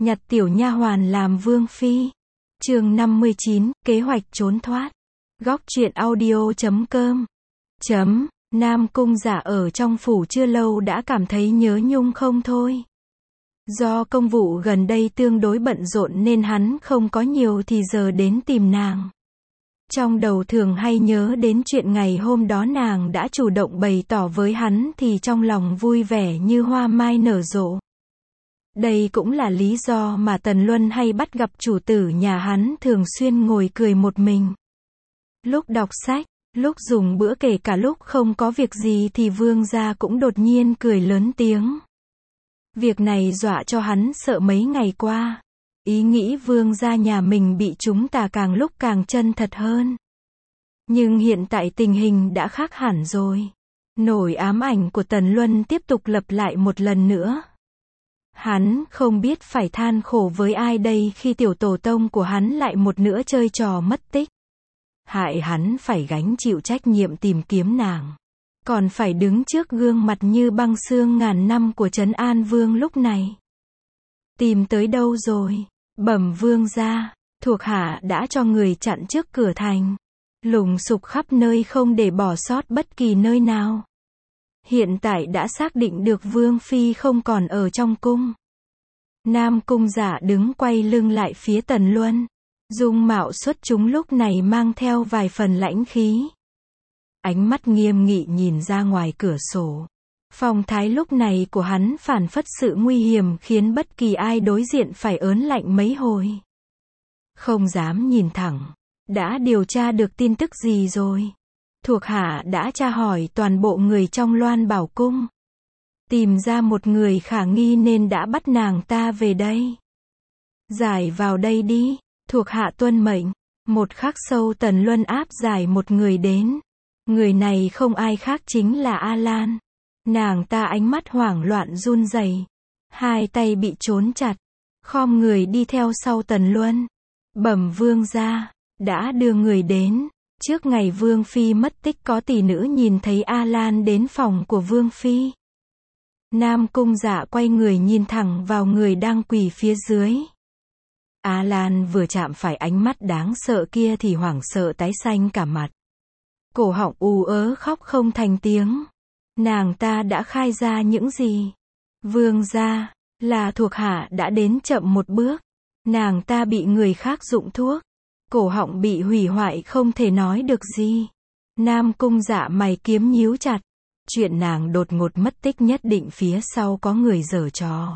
Nhặt tiểu nha hoàn làm vương phi. Chương 59, kế hoạch trốn thoát. Góc truyện audio.com. Nam Cung Dạ ở trong phủ chưa lâu đã cảm thấy nhớ nhung không thôi. Do công vụ gần đây tương đối bận rộn nên hắn không có nhiều thì giờ đến tìm nàng. Trong đầu thường hay nhớ đến chuyện ngày hôm đó nàng đã chủ động bày tỏ với hắn thì trong lòng vui vẻ như hoa mai nở rộ. Đây cũng là lý do mà Tần Luân hay bắt gặp chủ tử nhà hắn thường xuyên ngồi cười một mình. Lúc đọc sách, lúc dùng bữa, kể cả lúc không có việc gì thì vương gia cũng đột nhiên cười lớn tiếng. Việc này dọa cho hắn sợ mấy ngày qua. Ý nghĩ vương gia nhà mình bị chúng ta càng lúc càng chân thật hơn. Nhưng hiện tại tình hình đã khác hẳn rồi. Nỗi ám ảnh của Tần Luân tiếp tục lặp lại một lần nữa. Hắn không biết phải than khổ với ai đây khi tiểu tổ tông của hắn lại một nữa chơi trò mất tích. Hại hắn phải gánh chịu trách nhiệm tìm kiếm nàng. Còn phải đứng trước gương mặt như băng xương ngàn năm của Trấn An Vương lúc này. Tìm tới đâu rồi? Bẩm vương gia, thuộc hạ đã cho người chặn trước cửa thành. Lùng sục khắp nơi không để bỏ sót bất kỳ nơi nào. Hiện tại đã xác định được Vương Phi không còn ở trong cung. Nam Cung Dạ đứng quay lưng lại phía Tần Luân. Dung mạo xuất chúng lúc này mang theo vài phần lãnh khí. Ánh mắt nghiêm nghị nhìn ra ngoài cửa sổ. Phong thái lúc này của hắn phảng phất sự nguy hiểm khiến bất kỳ ai đối diện phải ớn lạnh mấy hồi. Không dám nhìn thẳng. Đã điều tra được tin tức gì rồi? Thuộc hạ đã tra hỏi toàn bộ người trong Loan Bảo Cung. Tìm ra một người khả nghi nên đã bắt nàng ta về đây. Giải vào đây đi. Thuộc hạ tuân mệnh. Một khắc sau Tần Luân áp giải một người đến. Người này không ai khác chính là A Lan. Nàng ta ánh mắt hoảng loạn run rẩy, hai tay bị trốn chặt, khom người đi theo sau Tần Luân. Bẩm vương gia, đã đưa người đến. Trước ngày Vương Phi mất tích có tỷ nữ nhìn thấy A Lan đến phòng của Vương Phi. Nam Cung Dạ quay người nhìn thẳng vào người đang quỳ phía dưới. A Lan vừa chạm phải ánh mắt đáng sợ kia thì hoảng sợ tái xanh cả mặt. Cổ họng ù ớ khóc không thành tiếng. Nàng ta đã khai ra những gì? Vương gia, là thuộc hạ đã đến chậm một bước. Nàng ta bị người khác dụng thuốc. Cổ họng bị hủy hoại không thể nói được gì. Nam Cung Dạ mày kiếm nhíu chặt. Chuyện nàng đột ngột mất tích nhất định phía sau có người giở trò.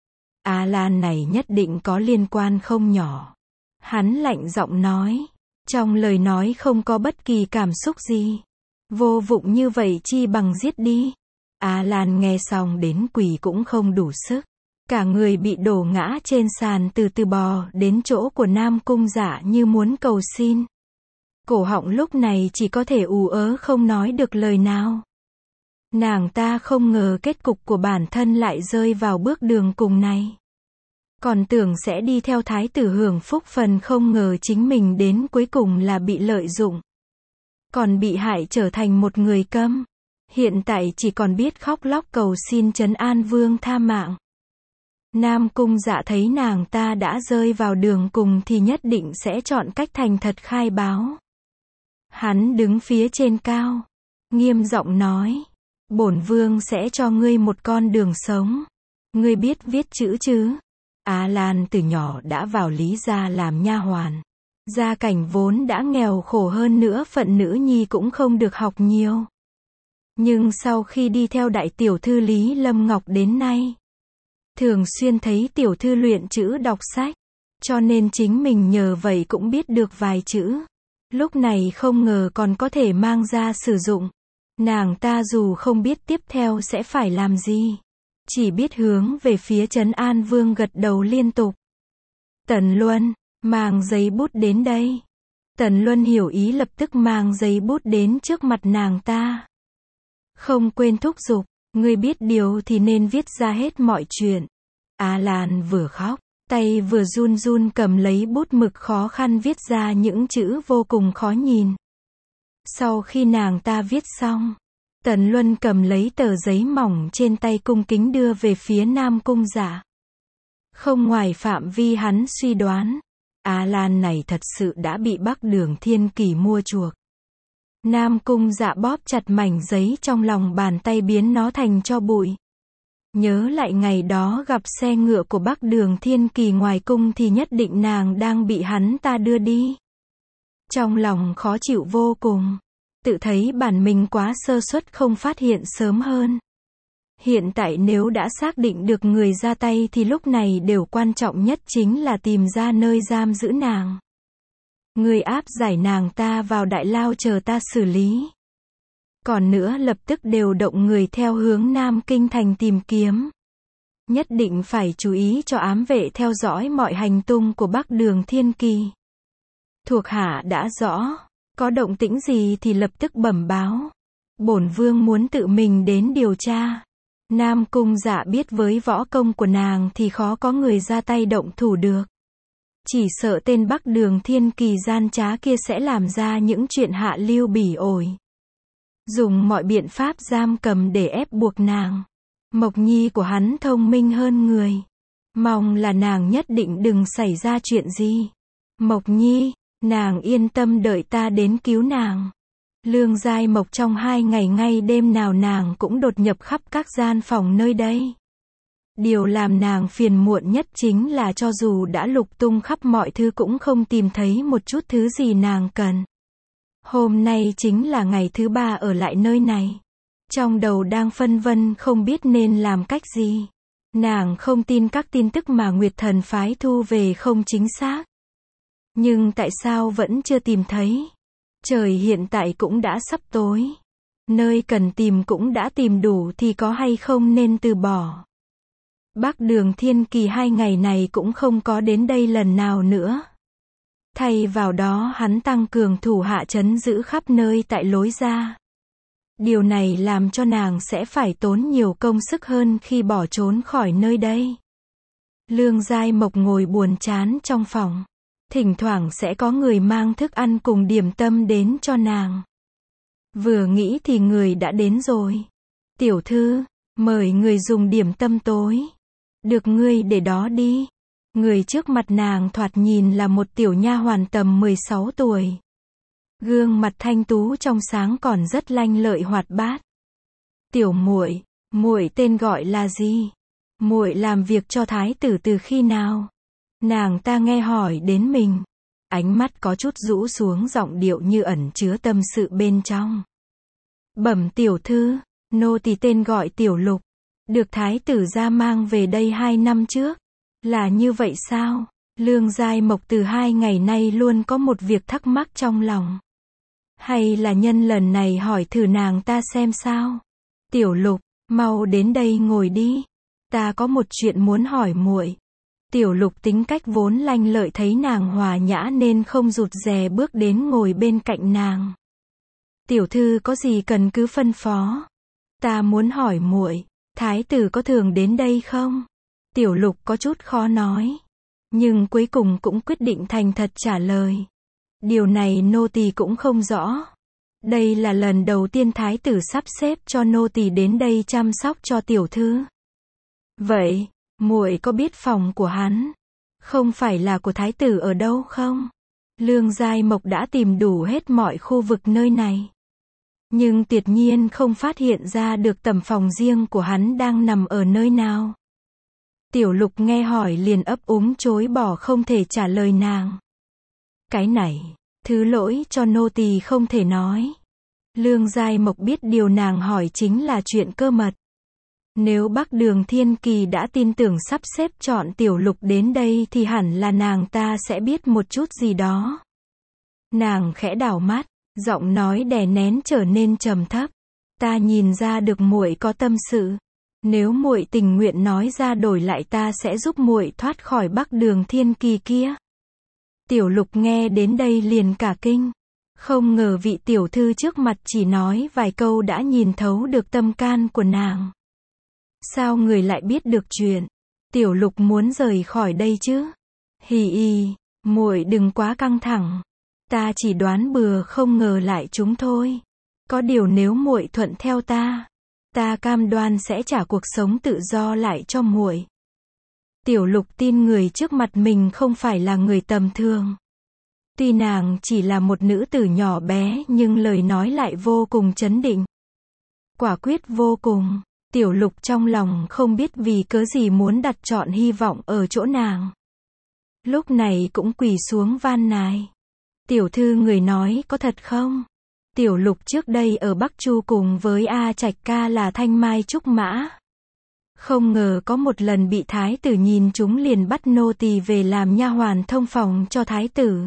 A Lan này nhất định có liên quan không nhỏ. Hắn lạnh giọng nói. Trong lời nói không có bất kỳ cảm xúc gì. Vô vụng như vậy chi bằng giết đi. A Lan nghe xong đến quỳ cũng không đủ sức. Cả người bị đổ ngã trên sàn từ từ bò đến chỗ của Nam Cung Dạ như muốn cầu xin. Cổ họng lúc này chỉ có thể ù ớ không nói được lời nào. Nàng ta không ngờ kết cục của bản thân lại rơi vào bước đường cùng này. Còn tưởng sẽ đi theo thái tử hưởng phúc phần, không ngờ chính mình đến cuối cùng là bị lợi dụng. Còn bị hại trở thành một người câm. Hiện tại chỉ còn biết khóc lóc cầu xin Trấn An Vương tha mạng. Nam Cung Dạ thấy nàng ta đã rơi vào đường cùng thì nhất định sẽ chọn cách thành thật khai báo. Hắn đứng phía trên cao, nghiêm giọng nói. Bổn vương sẽ cho ngươi một con đường sống. Ngươi biết viết chữ chứ? A Lan từ nhỏ đã vào Lý gia làm nha hoàn. Gia cảnh vốn đã nghèo khổ, hơn nữa phận nữ nhi cũng không được học nhiều. Nhưng sau khi đi theo đại tiểu thư Lý Lâm Ngọc đến nay, thường xuyên thấy tiểu thư luyện chữ đọc sách, cho nên chính mình nhờ vậy cũng biết được vài chữ. Lúc này không ngờ còn có thể mang ra sử dụng. Nàng ta dù không biết tiếp theo sẽ phải làm gì, chỉ biết hướng về phía Trấn An Vương gật đầu liên tục. Tần Luân, mang giấy bút đến đây. Tần Luân hiểu ý lập tức mang giấy bút đến trước mặt nàng ta. Không quên thúc giục, ngươi biết điều thì nên viết ra hết mọi chuyện. A Lan vừa khóc, tay vừa run run cầm lấy bút mực khó khăn viết ra những chữ vô cùng khó nhìn. Sau khi nàng ta viết xong, Tần Luân cầm lấy tờ giấy mỏng trên tay cung kính đưa về phía Nam Cung Dạ. không ngoài phạm vi hắn suy đoán. A-Lan này thật sự đã bị Bắc Đường Thiên Kỳ mua chuộc. Nam Cung Dạ bóp chặt mảnh giấy trong lòng bàn tay biến nó thành tro bụi. Nhớ lại ngày đó gặp xe ngựa của Bắc Đường Thiên Kỳ ngoài cung thì nhất định nàng đang bị hắn ta đưa đi. Trong lòng khó chịu vô cùng. Tự thấy bản mình quá sơ suất không phát hiện sớm hơn. Hiện tại nếu đã xác định được người ra tay thì lúc này điều quan trọng nhất chính là tìm ra nơi giam giữ nàng. Người áp giải nàng ta vào đại lao chờ ta xử lý. Còn nữa lập tức điều động người theo hướng Nam Kinh thành tìm kiếm. Nhất định phải chú ý cho ám vệ theo dõi mọi hành tung của Bắc Đường Thiên Kỳ. Thuộc hạ đã rõ, có động tĩnh gì thì lập tức bẩm báo. Bổn vương muốn tự mình đến điều tra. Nam Cung Dạ biết với võ công của nàng thì khó có người ra tay động thủ được. Chỉ sợ tên Bắc Đường Thiên Kỳ gian trá kia sẽ làm ra những chuyện hạ lưu bỉ ổi. Dùng mọi biện pháp giam cầm để ép buộc nàng. Mộc Nhi của hắn thông minh hơn người. Mong là nàng nhất định đừng xảy ra chuyện gì. Mộc Nhi, nàng yên tâm đợi ta đến cứu nàng. Lương Giai Mộc trong 2 ngày ngay đêm nào nàng cũng đột nhập khắp các gian phòng nơi đây. Điều làm nàng phiền muộn nhất chính là cho dù đã lục tung khắp mọi thứ cũng không tìm thấy một chút thứ gì nàng cần. Hôm nay chính là ngày thứ 3 ở lại nơi này. Trong đầu đang phân vân không biết nên làm cách gì. Nàng không tin các tin tức mà Nguyệt Thần phái thu về không chính xác. Nhưng tại sao vẫn chưa tìm thấy? Trời hiện tại cũng đã sắp tối. Nơi cần tìm cũng đã tìm đủ thì có hay không nên từ bỏ. Bắc Đường Thiên Kỳ 2 ngày này cũng không có đến đây lần nào nữa. Thay vào đó hắn tăng cường thủ hạ trấn giữ khắp nơi tại lối ra. Điều này làm cho nàng sẽ phải tốn nhiều công sức hơn khi bỏ trốn khỏi nơi đây. Lương Giai Mộc ngồi buồn chán trong phòng. Thỉnh thoảng sẽ có người mang thức ăn cùng điểm tâm đến cho nàng. Vừa nghĩ thì người đã đến rồi. Tiểu thư, mời người dùng điểm tâm tối. Được ngươi để đó đi. Người trước mặt nàng thoạt nhìn là một tiểu nha hoàn tầm 16 tuổi. Gương mặt thanh tú trong sáng còn rất lanh lợi hoạt bát. Tiểu muội, muội tên gọi là gì? Muội làm việc cho thái tử từ khi nào? Nàng ta nghe hỏi đến mình. Ánh mắt có chút rũ xuống giọng điệu như ẩn chứa tâm sự bên trong. Bẩm tiểu thư, nô tỳ tên gọi Tiểu Lục. Được thái tử gia mang về đây 2 năm trước. Là như vậy sao? Lương Giai Mộc từ 2 ngày nay luôn có một việc thắc mắc trong lòng. Hay là nhân lần này hỏi thử nàng ta xem sao? Tiểu Lục, mau đến đây ngồi đi. Ta có một chuyện muốn hỏi muội. Tiểu Lục tính cách vốn lanh lợi thấy nàng hòa nhã nên không rụt rè bước đến ngồi bên cạnh nàng. Tiểu thư có gì cần cứ phân phó. Ta muốn hỏi muội, thái tử có thường đến đây không? Tiểu Lục có chút khó nói. Nhưng cuối cùng cũng quyết định thành thật trả lời. Điều này nô tỳ cũng không rõ. Đây là lần đầu tiên thái tử sắp xếp cho nô tỳ đến đây chăm sóc cho tiểu thư. Vậy, muội có biết phòng của hắn? Không phải là của thái tử ở đâu không? Lương Giai Mộc đã tìm đủ hết mọi khu vực nơi này. Nhưng tuyệt nhiên không phát hiện ra được tầm phòng riêng của hắn đang nằm ở nơi nào. Tiểu Lục nghe hỏi liền ấp úng chối bỏ không thể trả lời nàng. Cái này, thứ lỗi cho nô tỳ không thể nói. Lương Giai Mộc biết điều nàng hỏi chính là chuyện cơ mật. Nếu Bắc Đường Thiên Kỳ đã tin tưởng sắp xếp chọn Tiểu Lục đến đây thì hẳn là nàng ta sẽ biết một chút gì đó. Nàng khẽ đảo mắt, giọng nói đè nén trở nên trầm thấp. Ta nhìn ra được muội có tâm sự. Nếu muội tình nguyện nói ra đổi lại ta sẽ giúp muội thoát khỏi Bắc Đường Thiên Kỳ kia. Tiểu Lục nghe đến đây liền cả kinh. Không ngờ vị tiểu thư trước mặt chỉ nói vài câu đã nhìn thấu được tâm can của nàng. Sao người lại biết được chuyện? Tiểu Lục muốn rời khỏi đây chứ? Hì hì, muội đừng quá căng thẳng. Ta chỉ đoán bừa không ngờ lại chúng thôi. Có điều nếu muội thuận theo ta cam đoan sẽ trả cuộc sống tự do lại cho muội. Tiểu Lục tin người trước mặt mình không phải là người tầm thường. Tuy nàng chỉ là một nữ tử nhỏ bé nhưng lời nói lại vô cùng trấn định. Quả quyết vô cùng. Tiểu Lục trong lòng không biết vì cớ gì muốn đặt trọn hy vọng ở chỗ nàng. Lúc này cũng quỳ xuống van nài. Tiểu thư người nói có thật không? Tiểu Lục trước đây ở Bắc Chu cùng với A Trạch ca là thanh mai trúc mã. Không ngờ có một lần bị thái tử nhìn chúng liền bắt nô tỳ về làm nha hoàn thông phòng cho thái tử.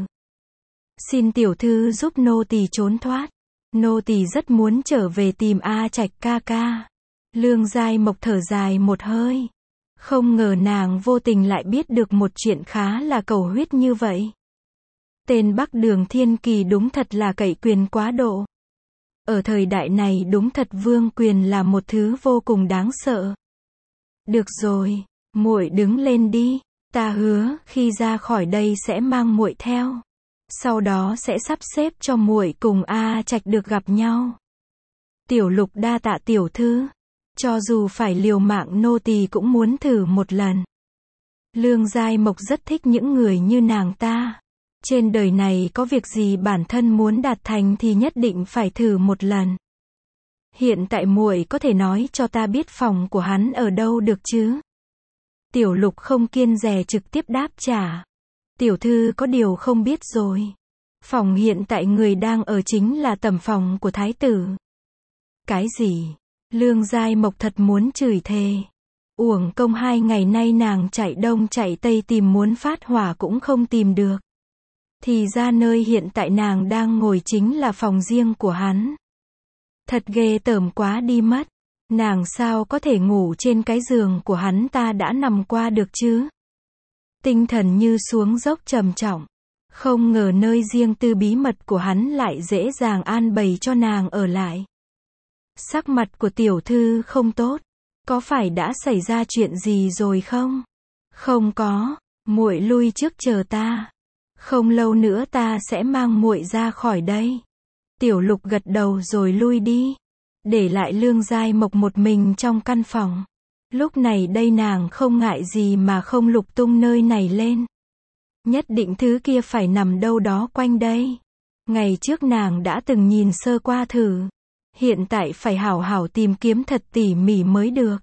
Xin tiểu thư giúp nô tỳ trốn thoát. Nô tỳ rất muốn trở về tìm A Trạch ca ca. Lương Giai Mộc thở dài một hơi. Không ngờ nàng vô tình lại biết được một chuyện khá là cầu huyết như vậy. Tên Bắc Đường Thiên Kỳ đúng thật là cậy quyền quá độ. Ở thời đại này đúng thật vương quyền là một thứ vô cùng đáng sợ. Được rồi, muội đứng lên đi, ta hứa khi ra khỏi đây sẽ mang muội theo. Sau đó sẽ sắp xếp cho muội cùng A Trạch được gặp nhau. Tiểu Lục đa tạ tiểu thư, cho dù phải liều mạng nô tỳ cũng muốn thử một lần. Lương Giai Mộc rất thích những người như nàng ta. Trên đời này có việc gì bản thân muốn đạt thành thì nhất định phải thử một lần. Hiện tại muội có thể nói cho ta biết phòng của hắn ở đâu được chứ? Tiểu Lục không kiêng dè trực tiếp đáp trả. Tiểu thư có điều không biết rồi. Phòng hiện tại người đang ở chính là tẩm phòng của thái tử. Cái gì? Lương Giai Mộc thật muốn chửi thề. Uổng công 2 ngày nay nàng chạy đông chạy tây tìm muốn phát hỏa cũng không tìm được. Thì ra nơi hiện tại nàng đang ngồi chính là phòng riêng của hắn. Thật ghê tởm quá đi mất. Nàng sao có thể ngủ trên cái giường của hắn ta đã nằm qua được chứ? Tinh thần như xuống dốc trầm trọng. Không ngờ nơi riêng tư bí mật của hắn lại dễ dàng an bày cho nàng ở lại. Sắc mặt của tiểu thư không tốt. Có phải đã xảy ra chuyện gì rồi không? Không có, muội lui trước chờ ta. Không lâu nữa ta sẽ mang muội ra khỏi đây. Tiểu Lục gật đầu rồi lui đi. Để lại Lương Giai Mộc một mình trong căn phòng. Lúc này đây nàng không ngại gì mà không lục tung nơi này lên. Nhất định thứ kia phải nằm đâu đó quanh đây. Ngày trước nàng đã từng nhìn sơ qua thử. Hiện tại phải hảo hảo tìm kiếm thật tỉ mỉ mới được.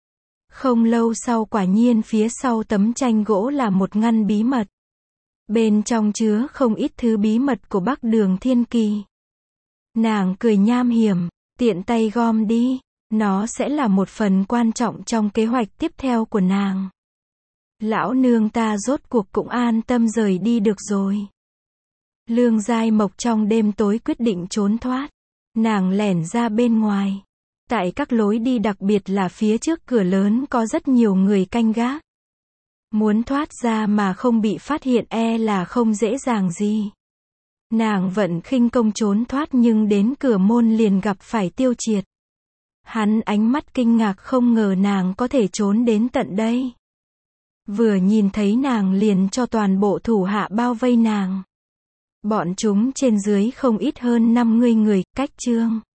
Không lâu sau quả nhiên phía sau tấm tranh gỗ là một ngăn bí mật. Bên trong chứa không ít thứ bí mật của Bắc Đường Thiên Kỳ. Nàng cười nham hiểm, tiện tay gom đi. Nó sẽ là một phần quan trọng trong kế hoạch tiếp theo của nàng. Lão nương ta rốt cuộc cũng an tâm rời đi được rồi. Lương Giai Mộc trong đêm tối quyết định trốn thoát. Nàng lẻn ra bên ngoài. Tại các lối đi đặc biệt là phía trước cửa lớn có rất nhiều người canh gác. Muốn thoát ra mà không bị phát hiện là không dễ dàng gì. Nàng vận khinh công trốn thoát nhưng đến cửa môn liền gặp phải Tiêu Triệt. Hắn ánh mắt kinh ngạc không ngờ nàng có thể trốn đến tận đây. Vừa nhìn thấy nàng liền cho toàn bộ thủ hạ bao vây nàng. Bọn chúng trên dưới không ít hơn 50 người, cách chương.